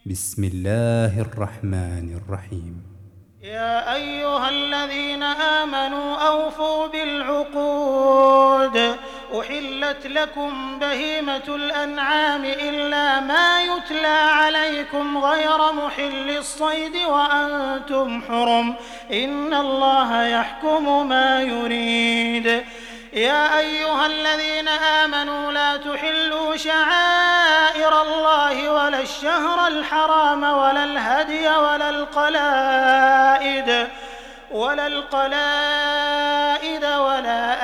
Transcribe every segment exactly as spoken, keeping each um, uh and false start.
بسم الله الرحمن الرحيم. يا أيها الذين آمنوا أوفوا بالعقود. أحلت لكم بهيمة الأنعام إلا ما يتلى عليكم غير محل الصيد وأنتم حرم، إن الله يحكم ما يريد. يا أيها الذين آمنوا لا تحلوا شعائر الله ولا الشهر الحرام ولا الهدي ولا القلائد ولا القلائد ولا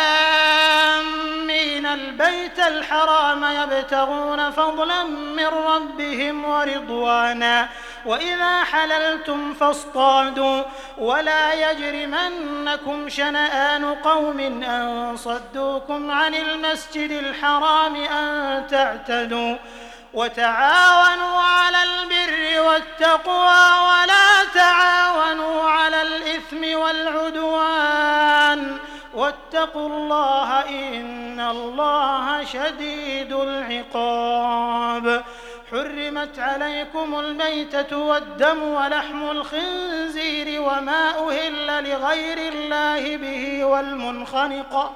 آمين البيت الحرام يبتغون فضلا من ربهم ورضوانا، وإذا حللتم فاصطادوا، ولا يجرمنكم شنآن قوم أن صدوكم عن المسجد الحرام أن تعتدوا، وتعاونوا على البر والتقوى ولا تعاونوا على الإثم والعدوان، واتقوا الله إن الله شديد العقاب. حرمت عليكم الميتة والدم ولحم الخنزير وما أهل لغير الله به والمنخنقة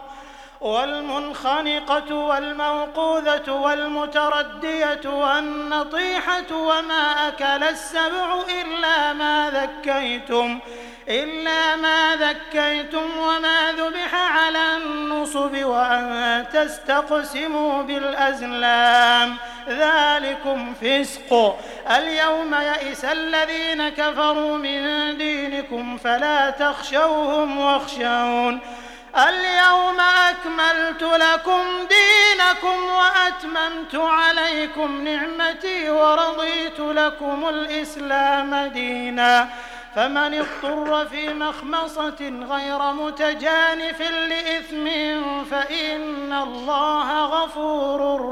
والمنخنقة والموقوذة والمتردية والنطيحة وما أكل السبع إلا ما ذكيتم إلا ما ذكيتم وما ذبح على النصب وأن تستقسموا بالأزلام، ذلكم فسق. اليوم يئس الذين كفروا من دينكم فلا تخشوهم واخشون. اليوم أكملت لكم دينكم وأتممت عليكم نعمتي ورضيت لكم الإسلام دينا، فمن اضطر في مخمصة غير متجانف لإثم فإن الله غفور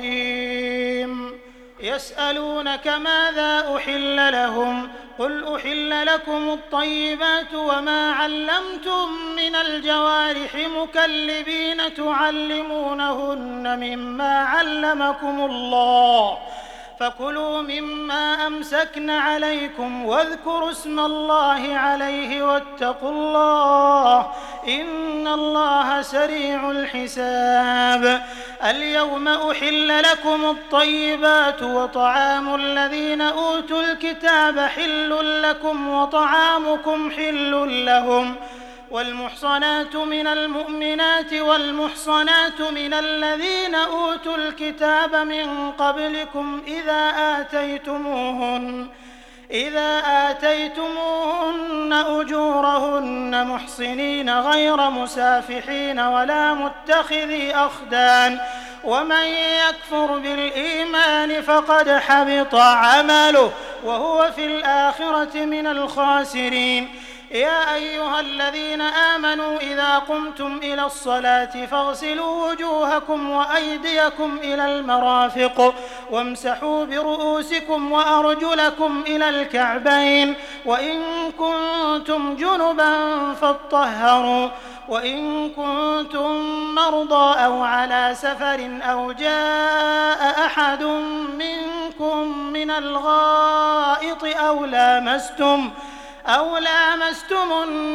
رحيم. يسألونك ماذا أحل لهم؟ قل أحل لكم الطيبات وما علمتم من الجوارح مكلبين تعلمونهن مما علمكم الله، فكلوا مما أمسكن عليكم واذكروا اسم الله عليه واتقوا الله إن الله سريع الحساب. اليوم أحل لكم الطيبات وطعام الذين أوتوا الكتاب حل لكم وطعامكم حل لهم، والمحصنات من المؤمنات والمحصنات من الذين أوتوا الكتاب من قبلكم إذا آتيتموهن إذا آتيتموهن أجورهن محصنين غير مسافحين ولا متخذي أخدان، ومن يكفر بالإيمان فقد حبط عمله وهو في الآخرة من الخاسرين. يا أيها الذين آمنوا إذا قمتم إلى الصلاة فاغسلوا وجوهكم وأيديكم إلى المرافق وامسحوا برؤوسكم وأرجلكم إلى الكعبين، وإن كنتم جنبا فاطهروا، وإن كنتم مرضى أو على سفر أو جاء أحد منكم من الغائط أو لامستم أو لامستم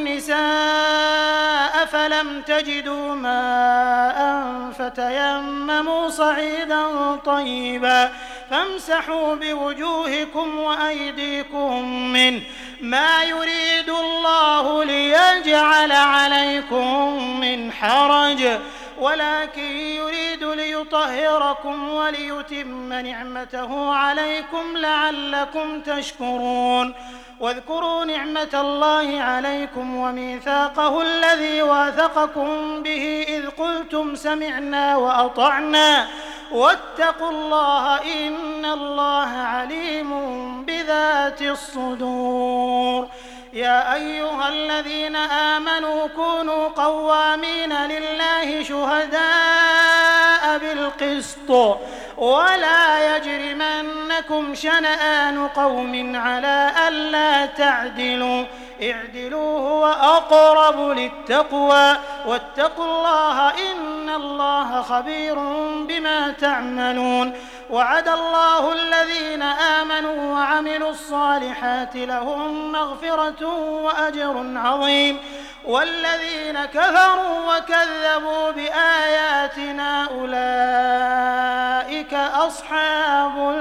النساء فلم تجدوا ماء فتيمموا صعيدا طيبا فامسحوا بوجوهكم وأيديكم منه، ما يريد الله ليجعل عليكم من حرج ولكن يريد ليطهركم وليتم نعمته عليكم لعلكم تشكرون. واذكروا نعمة الله عليكم وميثاقه الذي واثقكم به إذ قلتم سمعنا وأطعنا واتقوا الله إن الله عليم بذات الصدور. يا أيها الذين آمنوا كونوا قوامين لله شهداء بالقسط ولا يجرمنكم شنآن قوم على ألا تعدلوا اعدلوا هو أقرب للتقوى واتقوا الله إن الله خبير بما تعملون. وعد الله الذين آمنوا وعملوا الصالحات لهم مغفرة وأجر عظيم والذين كفروا وكذبوا بآياتنا أولئك أصحاب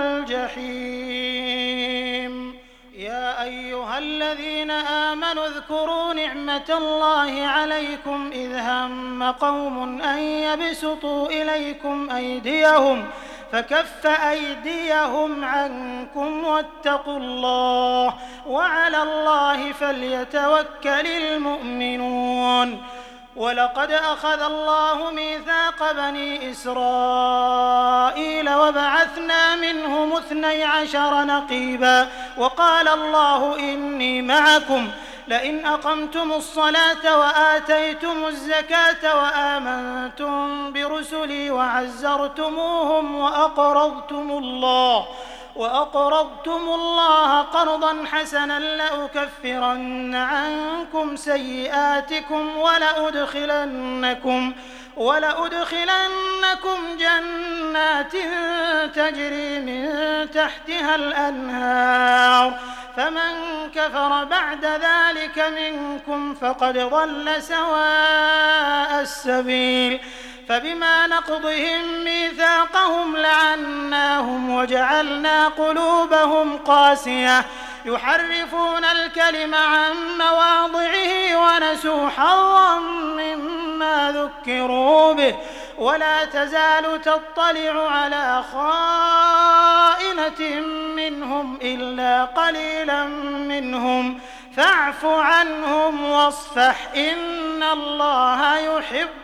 الجحيم. يا أيها الذين آمنوا اذكروا نعمة الله عليكم إذ هم قوم أن يبسطوا إليكم أيديهم فكف أيديهم عنكم واتقوا الله وعلى الله فليتوكل المؤمنون. ولقد أخذ الله ميثاق بني إسرائيل وبعثنا منهم اثني عشر نقيبا وقال الله إني معكم لئن أقمتم الصلاة وآتيتم الزكاة وآمنتم برسلي وعزرتموهم وأقرضتم الله وأقرضتم الله قرضا حسنا لأكفرن عنكم سيئاتكم ولأدخلنكم ولأدخلنكم جنات تجري من تحتها الأنهار فمن كفر بعد ذلك منكم فقد ضل سواء السبيل. فبما نقضهم ميثاقهم لعناهم وجعلنا قلوبهم قاسية يحرفون الكلم عن مواضعه ونسوا حظا مما ذكروا به ولا تزال تطلع على خائنة منهم إلا قليلا منهم فاعف عنهم واصفح إن الله يحب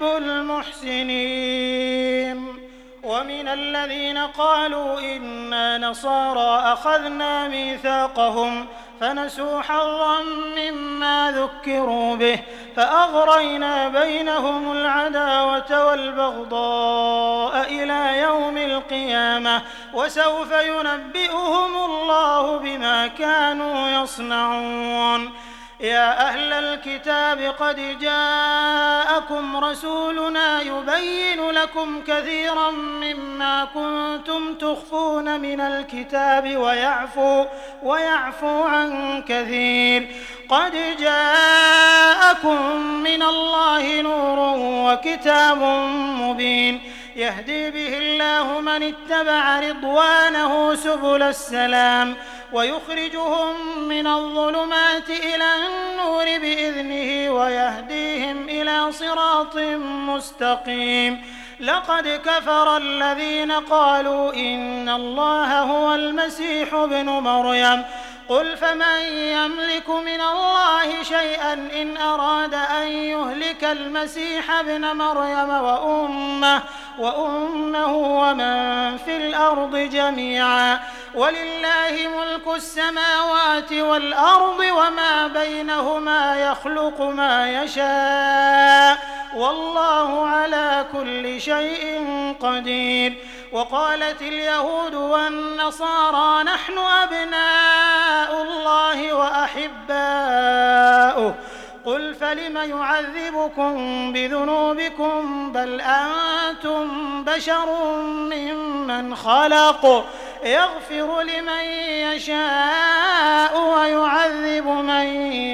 المحسنين. ومن الذين قالوا إنا نصارى أخذنا ميثاقهم فنسوا حظا مما ذكروا به فأغرينا بينهم العداوة والبغضاء إلى يوم القيامة وسوف ينبئهم الله بما كانوا يصنعون. يا أهل الكتاب قد جاءكم رسولنا يبين لكم كثيرا مما كنتم تخفون من الكتاب ويعفو, ويعفو عن كثير. قد جاءكم من الله نور وكتاب مبين يهدي به الله من اتبع رضوانه سبل السلام ويخرجهم من الظلمات إلى النور بإذنه ويهديهم إلى صراط مستقيم. لقد كفر الذين قالوا إن الله هو المسيح ابن مريم قل فمن يملك من الله شيئا إن أراد أن يهلك المسيح ابن مريم وأمه, وأمه ومن في الأرض جميعا ولله ملك السماوات والأرض وما بينهما يخلق ما يشاء والله على كل شيء قدير. وقالت اليهود والنصارى نحن أبناء الله وأحباؤه قل فلم يعذبكم بذنوبكم بل أنتم بشر ممن خلق يغفر لمن يشاء ويعذب من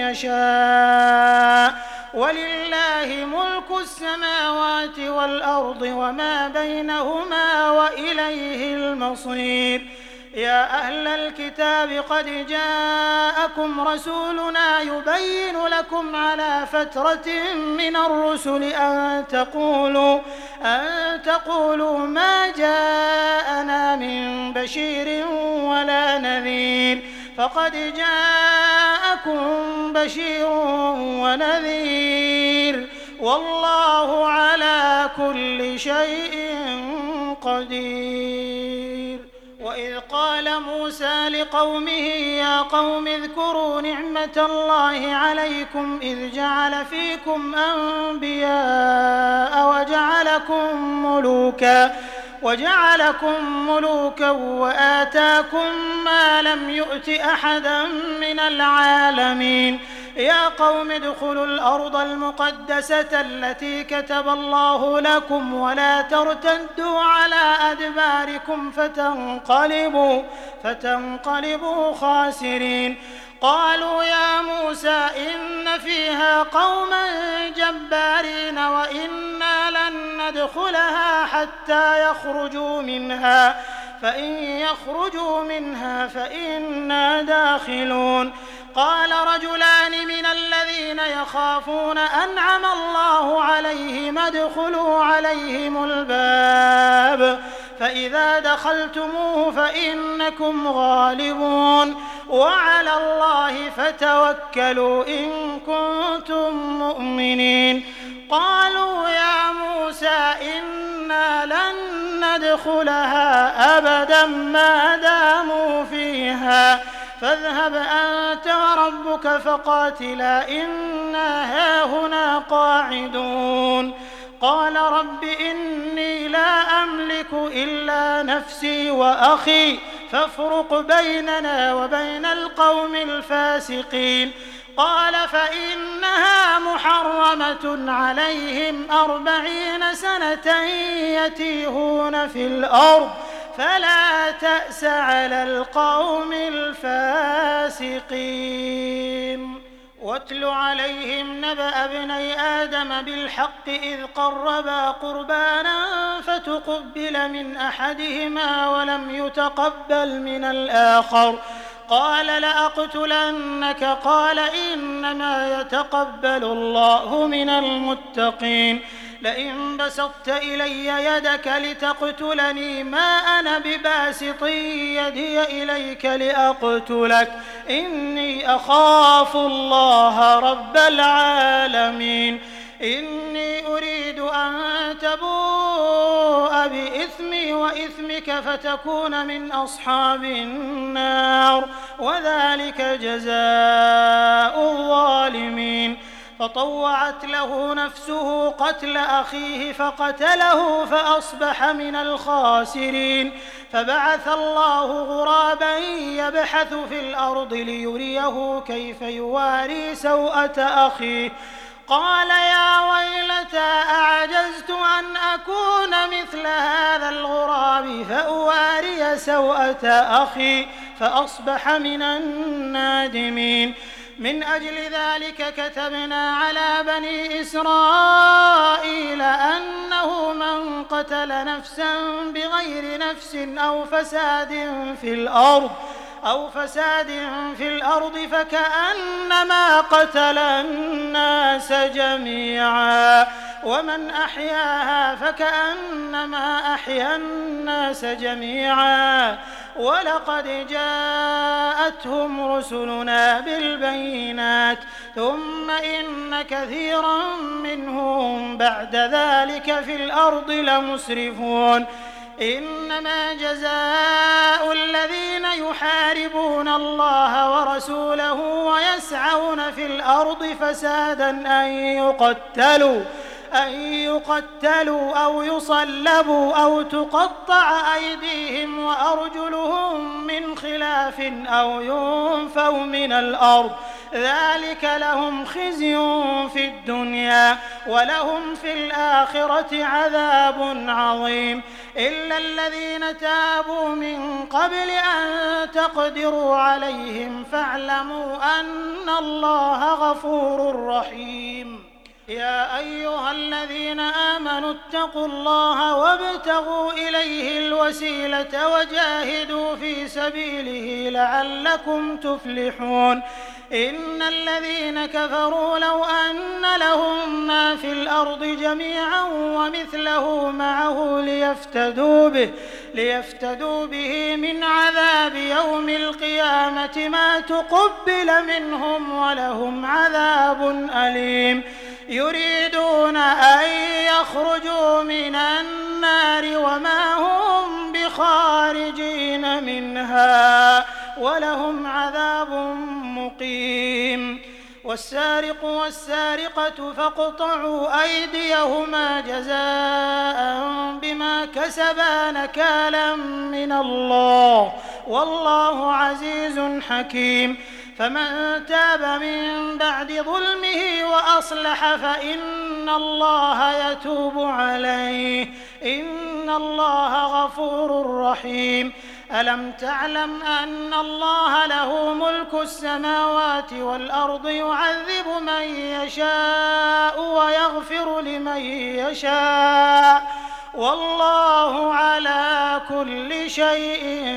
يشاء ولله ملك السماوات والأرض وما بينهما وإليه المصير. يا أهل الكتاب قد جاءكم رسولنا يبين لكم على فترة من الرسل أن تقولوا, أن تقولوا ما جاءنا من بشير ولا نذير فقد جاءكم بشير ونذير والله على كل شيء قدير. وإذ قال موسى لقومه يا قوم اذكروا نعمة الله عليكم إذ جعل فيكم أنبياء وجعلكم ملوكا وجعلكم ملوكا وآتاكم ما لم يؤت أحدا من العالمين يا قوم ادخلوا الأرض المقدسة التي كتب الله لكم ولا ترتدوا على أدباركم فتنقلبوا, فتنقلبوا خاسرين. قالوا يا موسى إن فيها قوما جبارين وإنا لن ندخلها حتى يخرجوا منها فإن يخرجوا منها فإنا داخلون. قال رجلان من الذين يخافون أنعم الله عليهم ادخلوا عليهم الباب فإذا دخلتموه فإنكم غالبون وعلى الله فتوكلوا إن كنتم مؤمنين. قالوا يا موسى إنا لن ندخلها أبدا ما داموا فيها فاذهب أنت وربك فقاتلا إنا هاهنا قاعدون. قال رب إني لا أملك إلا نفسي وأخي فافرق بيننا وبين القوم الفاسقين. قال فإنها محرمة عليهم أربعين سنة يتيهون في الأرض فلا تأس على القوم الفاسقين. واتل عليهم نبأ ابني آدم بالحق إذ قربا قربانا فتقبل من أحدهما ولم يتقبل من الآخر قال لأقتلنك قال إنما يتقبل الله من المتقين. لئن بسطت إلي يدك لتقتلني ما أنا بباسط يدي إليك لأقتلك إني أخاف الله رب العالمين. إني أريد أن تبوء بإثمي وإثمك فتكون من أصحاب النار وذلك جزاء الظالمين. فطوعت له نفسه قتل أخيه فقتله فأصبح من الخاسرين. فبعث الله غرابا يبحث في الأرض ليريه كيف يواري سوءة أخيه قال يا ويلتى أعجزت أن أكون مثل هذا الغراب فأواري سوءة أخي فأصبح من النادمين. من أجل ذلك كتبنا على بني إسرائيل أنه من قتل نفسا بغير نفس أو فساد في الأرض أو فساد في الأرض فكأنما قتل الناس جميعا ومن أحياها فكأنما أحيا الناس جميعا ولقد جاءتهم رسلنا بالبينات ثم إن كثيرا منهم بعد ذلك في الأرض لمسرفون. إنما جزاء الذين يحاربون الله ورسوله ويسعون في الأرض فسادا أن يقتلوا أن يقتلوا أو يصلبوا أو تقطع أيديهم وأرجلهم من خلاف أو ينفوا من الأرض ذلك لهم خزي في الدنيا ولهم في الآخرة عذاب عظيم. إلا الذين تابوا من قبل أن تقدروا عليهم فاعلموا أن الله غفور رحيم. يا أيها الذين آمنوا اتقوا الله وابتغوا إليه الوسيلة وجاهدوا في سبيله لعلكم تفلحون. إن الذين كفروا لو أن لهم ما في الأرض جميعا ومثله معه ليفتدوا به, ليفتدوا به من عذاب يوم القيامة ما تقبل منهم ولهم عذاب أليم. يريدون أن يخرجوا من النار وما هم بخارجين منها ولهم عذاب مقيم. والسارق والسارقة فاقطعوا أيديهما جزاء بما كسبا نكالا من الله والله عزيز حكيم. فمن تاب من بعد ظلمه وأصلح فإن الله يتوب عليه إن الله غفور رحيم. ألم تعلم أن الله له ملك السماوات والأرض يعذب من يشاء ويغفر لمن يشاء والله على كل شيء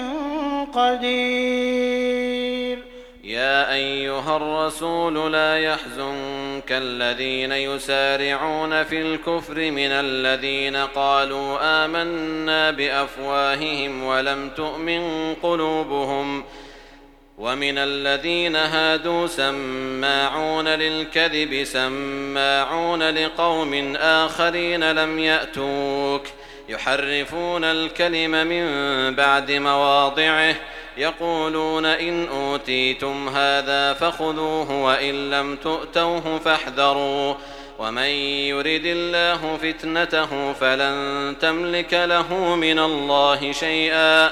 قدير. يا أيها الرسول لا يحزنك الذين يسارعون في الكفر من الذين قالوا آمنا بأفواههم ولم تؤمن قلوبهم ومن الذين هادوا سماعون للكذب سماعون لقوم آخرين لم يأتوك يحرفون الكلم من بعد مواضعه يقولون إن أوتيتم هذا فخذوه وإن لم تؤتوه فاحذروا ومن يرد الله فتنته فلن تملك له من الله شيئا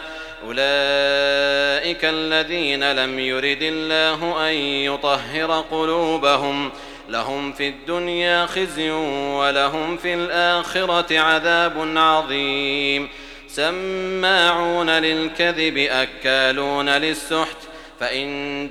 أولئك الذين لم يرد الله أن يطهر قلوبهم لهم في الدنيا خزي ولهم في الآخرة عذاب عظيم. سماعون للكذب أكالون للسحت فإن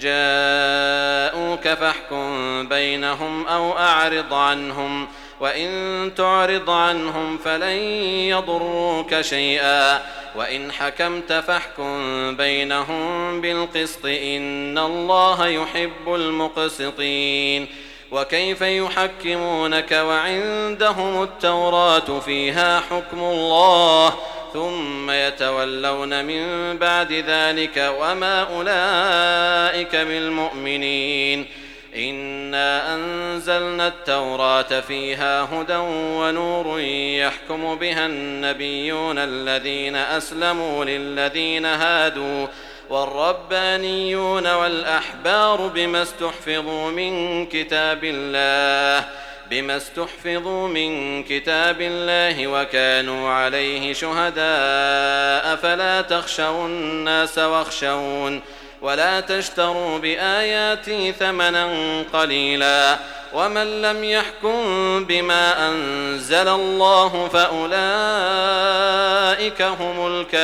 جاءوك فاحكم بينهم أو أعرض عنهم وإن تعرض عنهم فلن يضروك شيئا وإن حكمت فاحكم بينهم بالقسط إن الله يحب المقسطين. وكيف يحكمونك وعندهم التوراة فيها حكم الله ثم يتولون من بعد ذلك وما أولئك بالمؤمنين. إنا أنزلنا التوراة فيها هدى ونور يحكم بها النبيون الذين أسلموا للذين هادوا والربانيون والأحبار بما استحفظوا من كتاب الله بما استحفظوا من كتاب الله وكانوا عليه شهداء فلا تخشوا الناس واخشون ولا تشتروا بآياتي ثمنا قليلا ومن لم يحكم بما أنزل الله فأولئك هم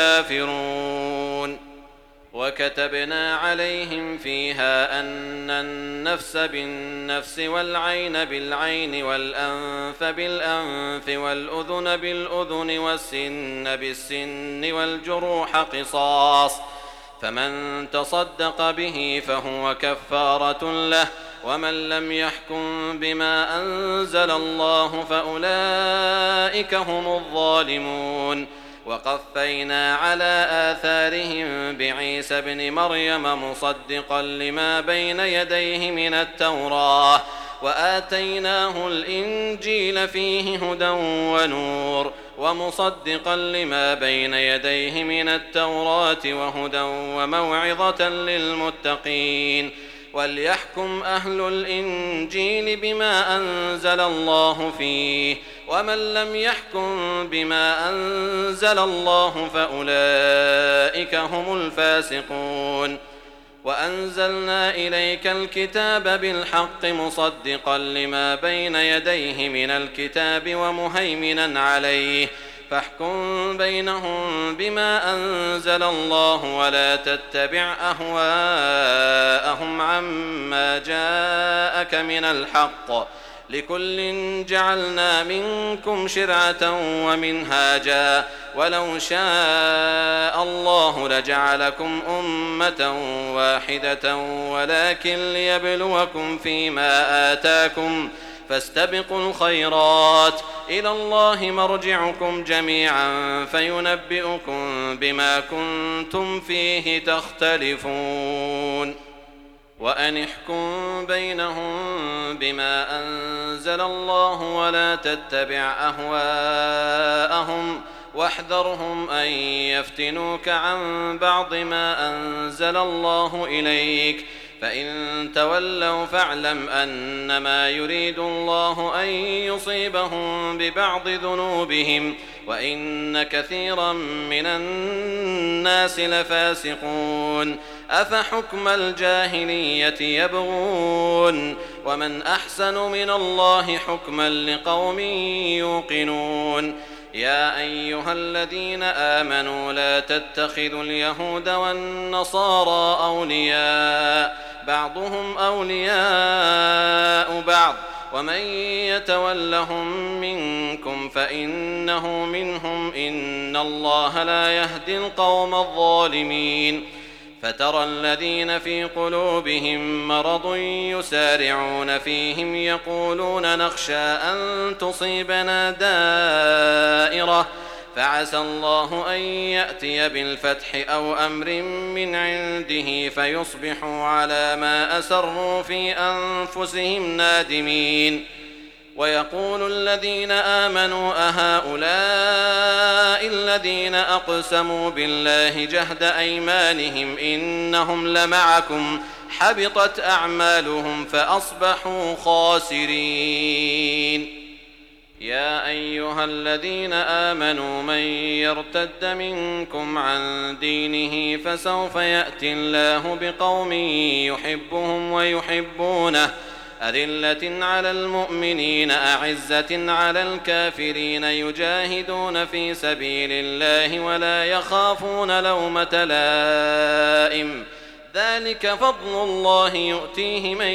الكافرون. وكتبنا عليهم فيها أن النفس بالنفس والعين بالعين والأنف بالأنف والأذن بالأذن والسن بالسن والجروح قصاص فمن تصدق به فهو كفارة له ومن لم يحكم بما أنزل الله فأولئك هم الظالمون. وقفينا على آثارهم بعيسى ابن مريم مصدقا لما بين يديه من التوراة وآتيناه الإنجيل فيه هدى ونور ومصدقا لما بين يديه من التوراة وهدى وموعظة للمتقين. وليحكم أهل الإنجيل بما أنزل الله فيه ومن لم يحكم بما أنزل الله فأولئك هم الفاسقون. وأنزلنا إليك الكتاب بالحق مصدقا لما بين يديه من الكتاب ومهيمنا عليه فاحكم بينهم بما أنزل الله ولا تتبع أهواءهم عما جاءك من الحق لكل جعلنا منكم شرعة ومنهاجا ولو شاء الله لجعلكم أمة واحدة ولكن ليبلوكم فيما آتاكم فاستبقوا الخيرات إلى الله مرجعكم جميعا فينبئكم بما كنتم فيه تختلفون. وأن احكم بينهم بما أنزل الله ولا تتبع أهواءهم واحذرهم أن يفتنوك عن بعض ما أنزل الله إليك فإن تولوا فاعلم أنما يريد الله أن يصيبهم ببعض ذنوبهم وإن كثيرا من الناس لفاسقون. أفحكم الجاهلية يبغون ومن أحسن من الله حكما لقوم يوقنون يا أيها الذين آمنوا لا تتخذوا اليهود والنصارى أولياء بعضهم أولياء بعض ومن يتولهم منكم فإنه منهم إن الله لا يهدي القوم الظالمين فترى الذين في قلوبهم مرض يسارعون فيهم يقولون نخشى أن تصيبنا دائرة فعسى الله أن يأتي بالفتح أو أمر من عنده فيصبحوا على ما أسروا في أنفسهم نادمين ويقول الذين آمنوا أهؤلاء الذين أقسموا بالله جهد أيمانهم إنهم لمعكم حبطت أعمالهم فأصبحوا خاسرين يا أيها الذين آمنوا من يرتد منكم عن دينه فسوف يأتي الله بقوم يحبهم ويحبونه أذلة على المؤمنين أعزة على الكافرين يجاهدون في سبيل الله ولا يخافون لومة لائم ذلك فضل الله يؤتيه من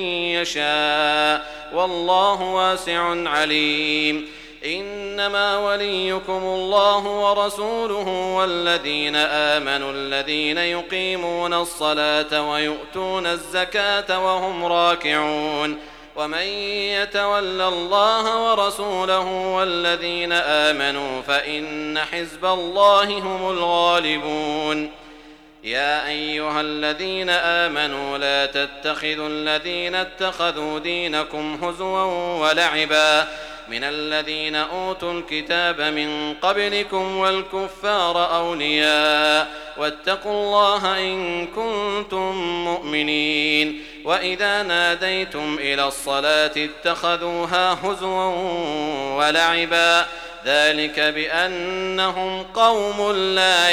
يشاء والله واسع عليم إنما وليكم الله ورسوله والذين آمنوا الذين يقيمون الصلاة ويؤتون الزكاة وهم راكعون ومن يتولى الله ورسوله والذين آمنوا فإن حزب الله هم الغالبون يا أيها الذين آمنوا لا تتخذوا الذين اتخذوا دينكم هزوا ولعبا من الذين أوتوا الكتاب من قبلكم والكفار أولياء واتقوا الله إن كنتم مؤمنين وإذا ناديتم إلى الصلاة اتخذوها هزوا ولعبا ذلك بأنهم قوم لا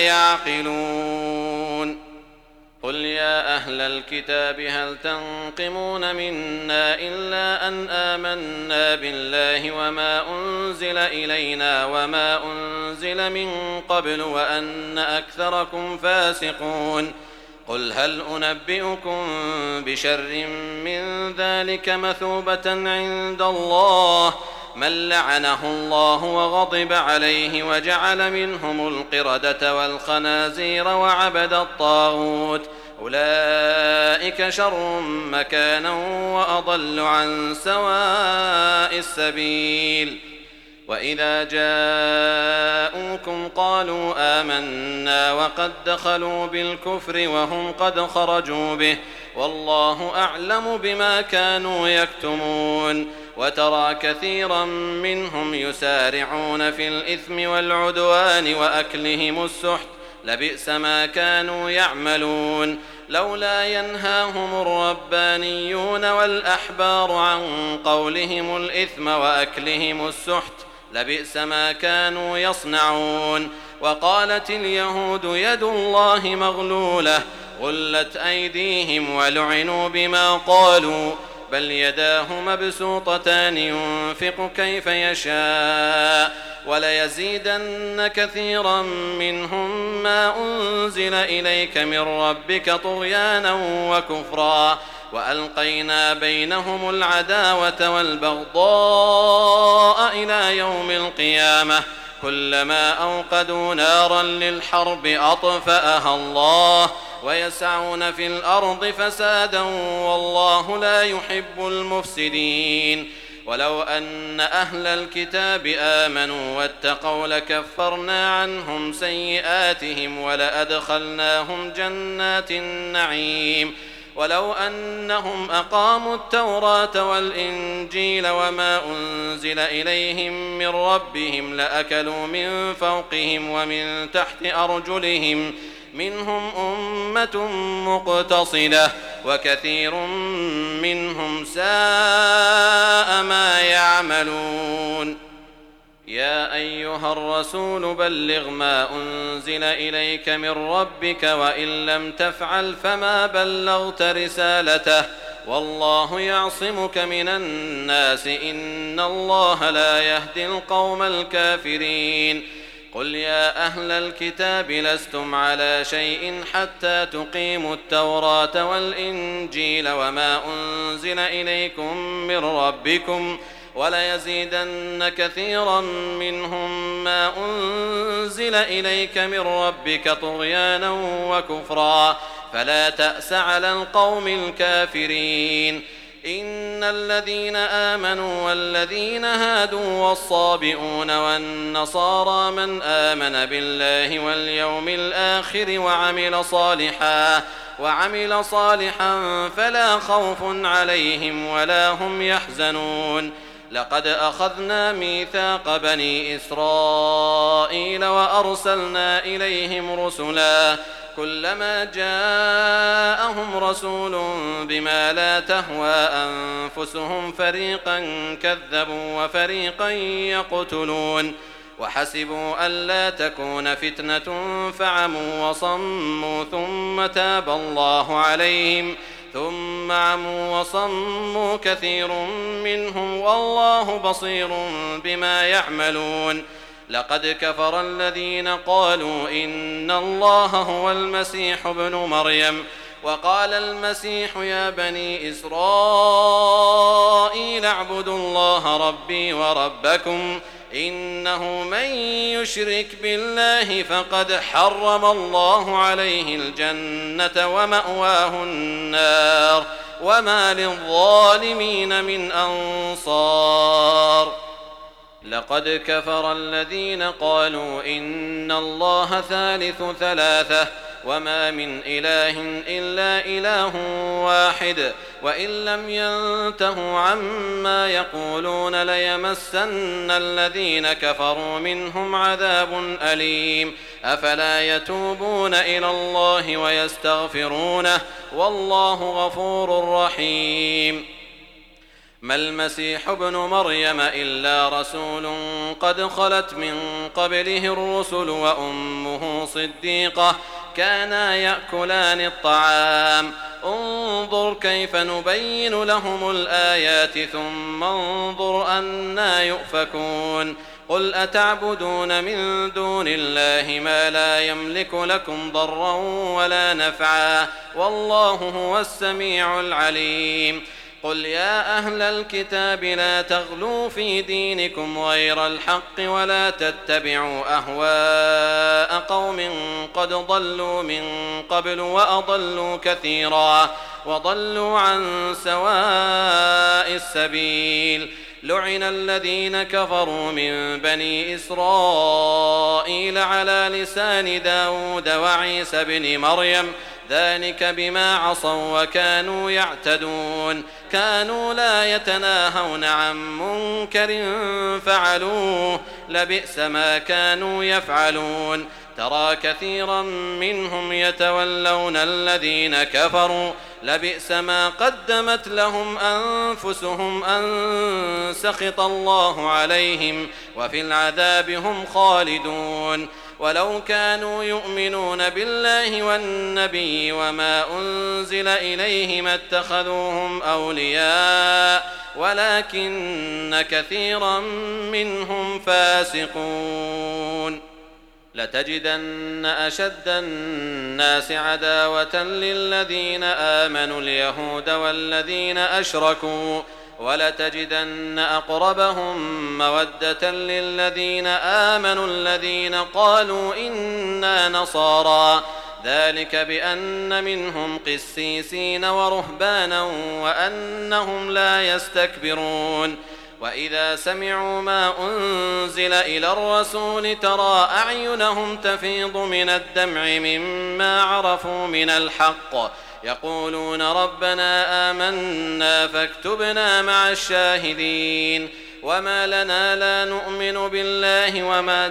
يعقلون قل يا أهل الكتاب هل تنقمون منا إلا أن آمنا بالله وما أنزل إلينا وما أنزل من قبل وأن أكثركم فاسقون قل هل أنبئكم بشر من ذلك مثوبة عند الله من لعنه الله وغضب عليه وجعل منهم القردة والخنازير وعبد الطاغوت أولئك شر مكانا وأضل عن سواء السبيل وإذا جاءوكم قالوا آمنا وقد دخلوا بالكفر وهم قد خرجوا به والله أعلم بما كانوا يكتمون وترى كثيرا منهم يسارعون في الإثم والعدوان وأكلهم السحت لبئس ما كانوا يعملون لولا ينهاهم الربانيون والأحبار عن قولهم الإثم وأكلهم السحت لبئس ما كانوا يصنعون وقالت اليهود يد الله مغلولة غلت أيديهم ولعنوا بما قالوا بل يداه مبسوطتان ينفق كيف يشاء وليزيدن كثيرا منهم ما أنزل إليك من ربك طغيانا وكفرا وألقينا بينهم العداوة والبغضاء إلى يوم القيامة كلما أوقدوا نارا للحرب أطفأها الله ويسعون في الأرض فسادا والله لا يحب المفسدين ولو أن أهل الكتاب آمنوا واتقوا لكفرنا عنهم سيئاتهم ولأدخلناهم جنات النعيم ولو أنهم أقاموا التوراة والإنجيل وما أنزل إليهم من ربهم لأكلوا من فوقهم ومن تحت أرجلهم منهم أمة مقتصدة وكثير منهم ساء ما يعملون يا أيها الرسول بلغ ما أنزل إليك من ربك وإن لم تفعل فما بلغت رسالته والله يعصمك من الناس إن الله لا يهدي القوم الكافرين قل يا أهل الكتاب لستم على شيء حتى تقيموا التوراة والإنجيل وما أنزل إليكم من ربكم وليزيدن كثيرا منهم ما أنزل إليك من ربك طغيانا وكفرا فلا تأس على القوم الكافرين إن الذين آمنوا والذين هادوا والصابئون والنصارى من آمن بالله واليوم الآخر وعمل صالحا وعمل صالحا فلا خوف عليهم ولا هم يحزنون لقد أخذنا ميثاق بني إسرائيل وأرسلنا إليهم رسلا كلما جاءهم رسول بما لا تهوى أنفسهم فريقا كذبوا وفريقا يقتلون وحسبوا ألا تكون فتنة فعموا وصموا ثم تاب الله عليهم ثم عموا وصموا كثير منهم والله بصير بما يعملون لقد كفر الذين قالوا إن الله هو المسيح ابن مريم وقال المسيح يا بني إسرائيل اعبدوا الله ربي وربكم إنه من يشرك بالله فقد حرم الله عليه الجنة ومأواه النار وما للظالمين من أنصار لقد كفر الذين قالوا إن الله ثالث ثلاثة وما من إله إلا إله واحد وإن لم ينتهوا عما يقولون ليمسن الذين كفروا منهم عذاب أليم أفلا يتوبون إلى الله ويستغفرونه والله غفور رحيم ما المسيح ابن مريم إلا رسول قد خلت من قبله الرسل وأمه صديقة كانا يأكلان الطعام انظر كيف نبين لهم الآيات ثم انظر أنى يؤفكون قل أتعبدون من دون الله ما لا يملك لكم ضرا ولا نفعا والله هو السميع العليم قل يا أهل الكتاب لا تغلوا في دينكم غير الحق ولا تتبعوا أهواء قوم قد ضلوا من قبل وأضلوا كثيرا وضلوا عن سواء السبيل لعن الذين كفروا من بني إسرائيل على لسان داود وعيسى بن مريم ذلك بما عصوا وكانوا يعتدون كانوا لا يتناهون عن منكر فعلوه لبئس ما كانوا يفعلون ترى كثيرا منهم يتولون الذين كفروا لبئس ما قدمت لهم أنفسهم أن سخط الله عليهم وفي العذاب هم خالدون ولو كانوا يؤمنون بالله والنبي وما أنزل إليه ما اتخذوهم أولياء ولكن كثيرا منهم فاسقون لتجدن أشد الناس عداوة للذين آمنوا اليهود والذين أشركوا ولتجدن أقربهم مودة للذين آمنوا الذين قالوا إنا نصارى ذلك بأن منهم قسيسين ورهبانا وأنهم لا يستكبرون وإذا سمعوا ما أنزل إلى الرسول ترى أعينهم تفيض من الدمع مما عرفوا من الحق يقولون ربنا آمنا فاكتبنا مع الشاهدين وما لنا لا نؤمن بالله وما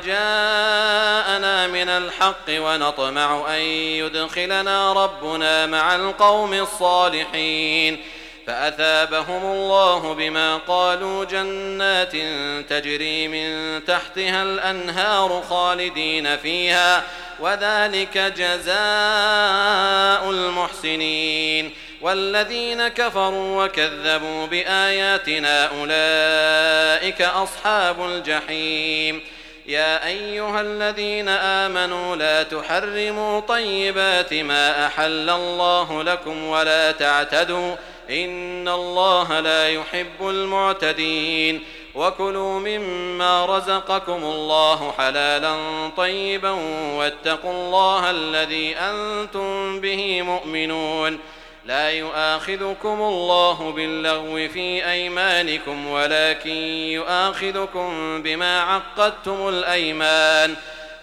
جاءنا من الحق ونطمع أن يدخلنا ربنا مع القوم الصالحين فأثابهم الله بما قالوا جنات تجري من تحتها الأنهار خالدين فيها وذلك جزاء المحسنين. والذين كفروا وكذبوا بآياتنا أولئك أصحاب الجحيم. يا أيها الذين آمنوا لا تحرموا طيبات ما أحل الله لكم ولا تعتدوا إن الله لا يحب المعتدين. وكلوا مما رزقكم الله حلالا طيبا واتقوا الله الذي أنتم به مؤمنون. لا يؤاخذكم الله باللغو في أيمانكم ولكن يؤاخذكم بما عقدتم الأيمان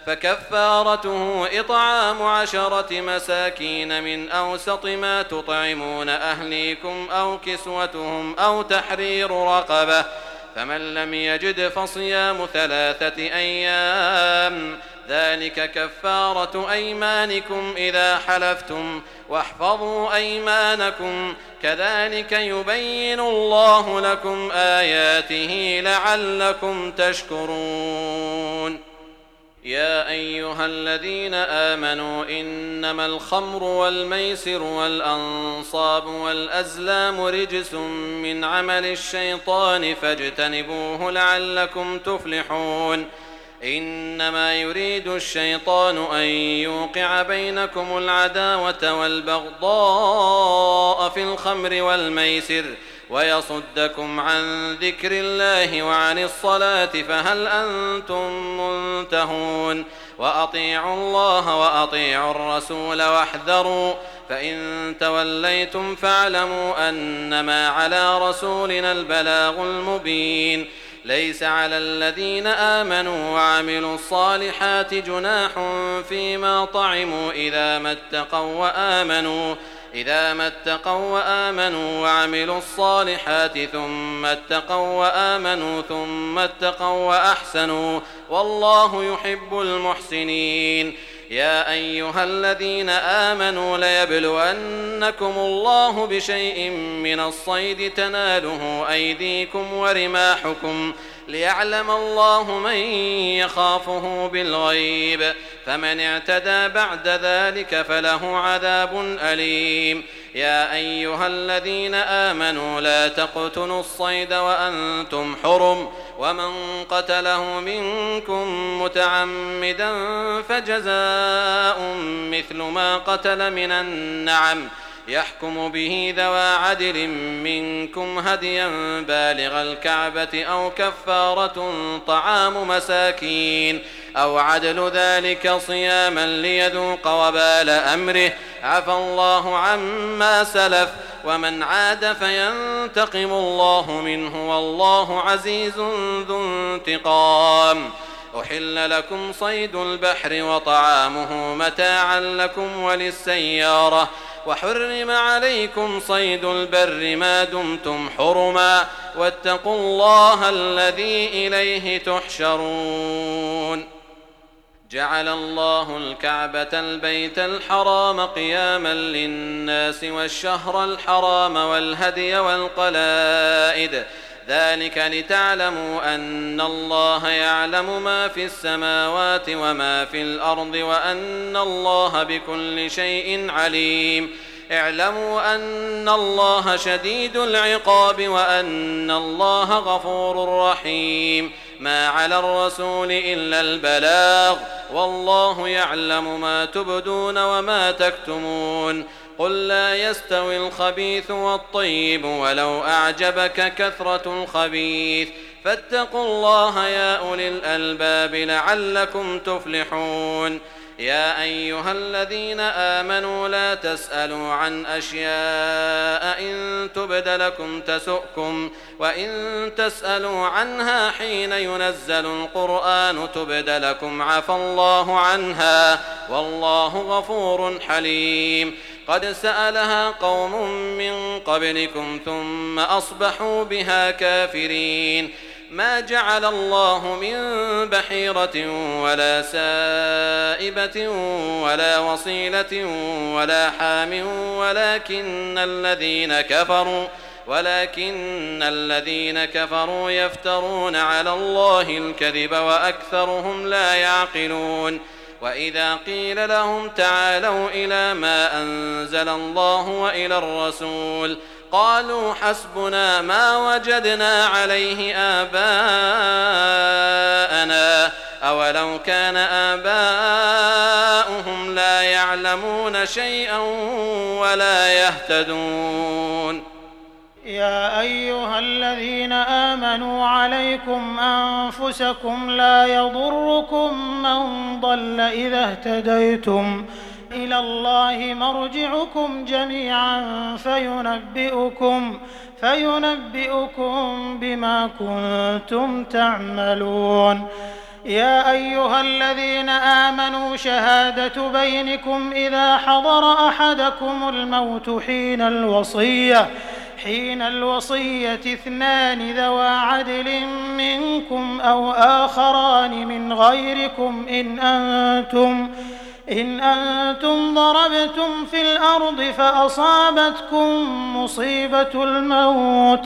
فكفارته إطعام عشرة مساكين من أوسط ما تطعمون أهليكم أو كسوتهم أو تحرير رقبة فمن لم يجد فصيام ثلاثة أيام ذلك كفارة أيمانكم إذا حلفتم واحفظوا أيمانكم كذلك يبين الله لكم آياته لعلكم تشكرون. يا أيها الذين آمنوا إنما الخمر والميسر والأنصاب والأزلام رجس من عمل الشيطان فاجتنبوه لعلكم تفلحون. إنما يريد الشيطان أن يوقع بينكم العداوة والبغضاء في الخمر والميسر ويصدكم عن ذكر الله وعن الصلاة فهل أنتم منتهون. وأطيعوا الله وأطيعوا الرسول واحذروا فإن توليتم فاعلموا أنما على رسولنا البلاغ المبين. ليس على الذين آمنوا وعملوا الصالحات جناح فيما طعموا إذا ما اتقوا وآمنوا إذا ما اتقوا وآمنوا وعملوا الصالحات ثم اتقوا وآمنوا ثم اتقوا وأحسنوا والله يحب المحسنين. يا أيها الذين آمنوا ليبلونكم الله بشيء من الصيد تناله أيديكم ورماحكم ليعلم الله من يخافه بالغيب فمن اعتدى بعد ذلك فله عذاب أليم. يا أيها الذين آمنوا لا تقتلوا الصيد وأنتم حرم ومن قتله منكم متعمدا فجزاء مثل ما قتل من النعم يحكم به ذوى عدل منكم هديا بالغ الكعبة أو كفارة طعام مساكين أو عدل ذلك صياما ليذوق وبال أمره عفى الله عما سلف ومن عاد فينتقم الله منه والله عزيز ذو انتقام. أحل لكم صيد البحر وطعامه متاعا لكم وللسيارة وحرم عليكم صيد البر ما دمتم حرما واتقوا الله الذي إليه تحشرون. جعل الله الكعبة البيت الحرام قياما للناس والشهر الحرام والهدي والقلائد ذلك لتعلموا أن الله يعلم ما في السماوات وما في الأرض وأن الله بكل شيء عليم. اعلموا أن الله شديد العقاب وأن الله غفور رحيم. ما على الرسول إلا البلاغ والله يعلم ما تبدون وما تكتمون. قل لا يستوي الخبيث والطيب ولو أعجبك كثرة الخبيث فاتقوا الله يا أولي الألباب لعلكم تفلحون. يا أيها الذين آمنوا لا تسألوا عن أشياء إن تبد لكم تسؤكم وإن تسألوا عنها حين ينزل القرآن تبد لكم عفى الله عنها والله غفور حليم. قد سألها قوم من قبلكم ثم أصبحوا بها كافرين. ما جعل الله من بحيرة ولا سائبة ولا وصيلة ولا حام ولكن الذين كفروا ولكن الذين كفروا يفترون على الله الكذب وأكثرهم لا يعقلون وإذا قيل لهم تعالوا إلى ما أنزل الله وإلى الرسول قالوا حسبنا ما وجدنا عليه آباءنا أولو كان آباؤهم لا يعلمون شيئا ولا يهتدون يا أيها الذين آمنوا عليكم أنفسكم لا يضركم من ضل إذا اهتديتم إلى الله مرجعكم جميعا فينبئكم فينبئكم بما كنتم تعملون. يا أيها الذين آمنوا شهادة بينكم إذا حضر أحدكم الموت حين الوصية حين الوصية اثنان ذوى عدل منكم أو آخران من غيركم إن أنتم إن أنتم ضربتم في الأرض فأصابتكم مصيبة الموت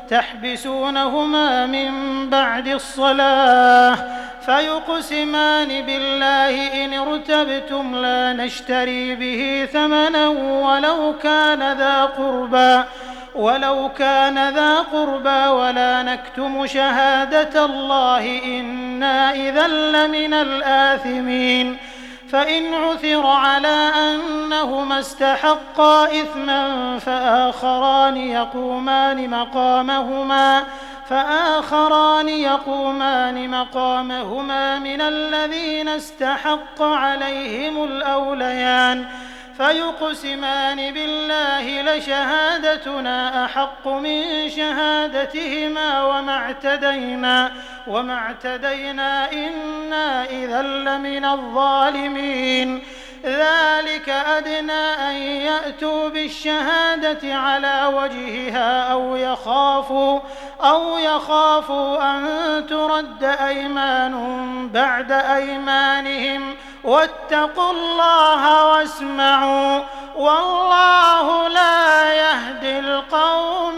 تحبسونهما من بعد الصلاة فيقسمان بالله إن ارتبتم لا نشتري به ثمنا ولو كان ذا قربى ولو كان ذا قربى ولا نكتم شهادة الله إنا إذا لمن الآثمين. فإن عثر على أنهما استحقا إثما فآخران يقومان مقامهما فآخران يقومان مقامهما من الذين استحق عليهم الأوليان فيقسمان بالله لشهادتنا أحق من شهادتهما وما اعتدينا وما اعتدينا إنا إذا لمن الظالمين. ذلك أدنى أن يأتوا بالشهادة على وجهها أو يخافوا أو يخافوا أن ترد أيمان بعد أيمانهم واتقوا الله واسمعوا والله لا يهدي القوم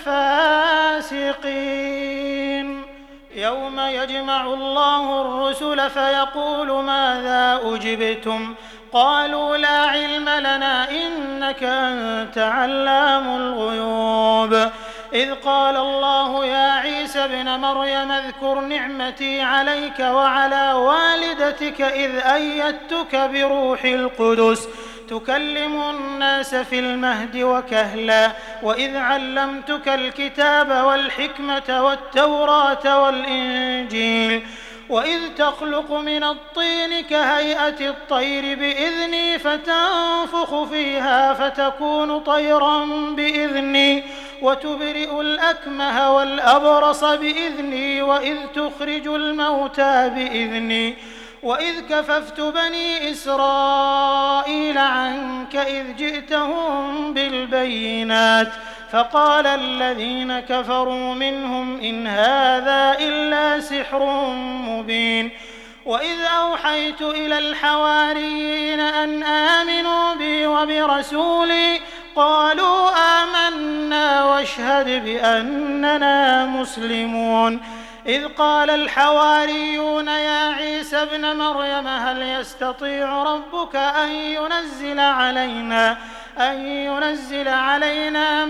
الفاسقين. يوم يجمع الله الرسل فيقول ماذا أجبتم قالوا لا علم لنا إنك أنت علام الغيوب. إذ قال الله يا عيسى ابن مريم اذكر نعمتي عليك وعلى والدتك إذ أيدتك بروح القدس تكلم الناس في المهد وكهلا وإذ علمتك الكتاب والحكمة والتوراة والإنجيل وإذ تخلق من الطين كهيئة الطير بإذني فتنفخ فيها فتكون طيرا بإذني وتبرئ الأكمه والأبرص بإذني وإذ تخرج الموتى بإذني وإذ كففت بني إسرائيل عنك إذ جئتهم بالبينات فقال الذين كفروا منهم إن هذا إلا سحر مبين. وإذ أوحيت إلى الحواريين أن آمنوا بي وبرسولي قالوا آمنا واشهد بأننا مسلمون. إذ قال الحواريون يا عيسى ابن مريم هل يستطيع ربك أن ينزل علينا أن ينزل علينا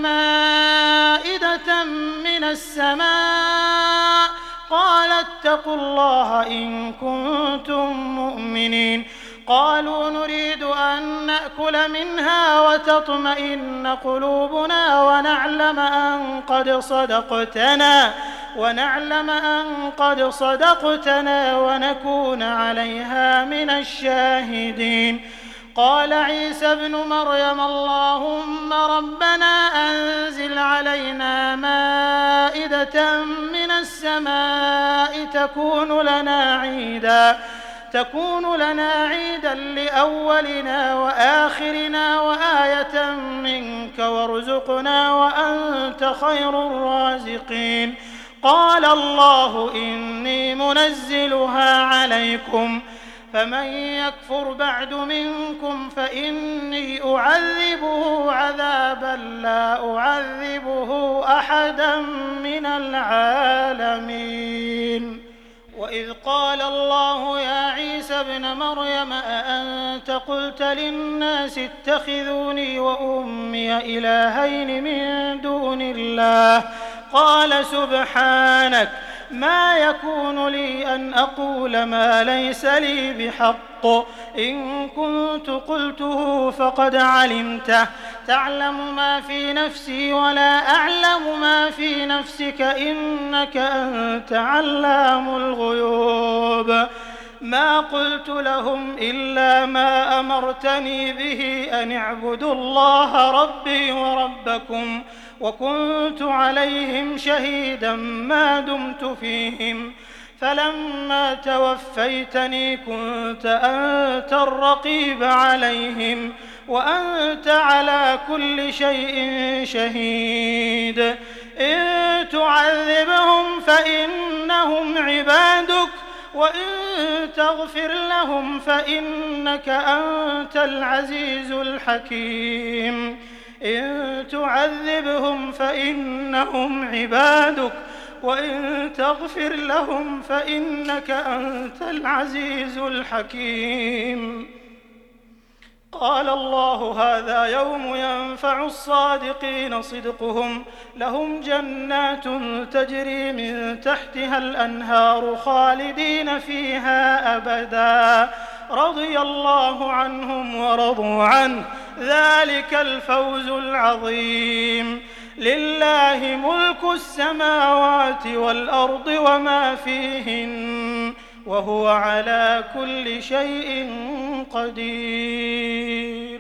مائدة من السماء قال اتقوا الله إن كنتم مؤمنين. قالوا نريد أن نأكل منها وتطمئن قلوبنا ونعلم أن قد صدقتنا ونعلم أن قد صدقتنا ونكون عليها من الشاهدين. قال عيسى ابن مريم اللهم ربنا أنزل علينا مائدة من السماء تكون لنا عيدا تكون لنا عيدا لأولنا وآخرنا وآية منك وارزقنا وأنت خير الرازقين. قال الله إني منزلها عليكم فمن يكفر بعد منكم فإني أعذبه عذابا لا أعذبه أحدا من العالمين. وإذ قال الله يا عيسى ابن مريم أأنت قلت للناس اتخذوني وأمي إلهين من دون الله قال سبحانك ما يكون لي أن أقول ما ليس لي بحق إن كنت قلته فقد علمته تعلم ما في نفسي ولا أعلم ما في نفسك إنك أنت علام الغيوب. ما قلت لهم إلا ما أمرتني به أن اعبدوا الله ربي وربكم وكنت عليهم شهيدا ما دمت فيهم فلما توفيتني كنت أنت الرقيب عليهم وأنت على كل شيء شهيد. إن تعذبهم فإنهم عبادك وإن تغفر لهم فإنك أنت العزيز الحكيم. إن تعذبهم فإنهم عبادك وإن تغفر لهم فإنك أنت العزيز الحكيم. قال الله هذا يوم ينفع الصادقين صدقهم لهم جنات تجري من تحتها الأنهار خالدين فيها أبدا رضي الله عنهم ورضوا عنه ذلك الفوز العظيم. لله ملك السماوات والأرض وما فيهن وهو على كل شيء قدير.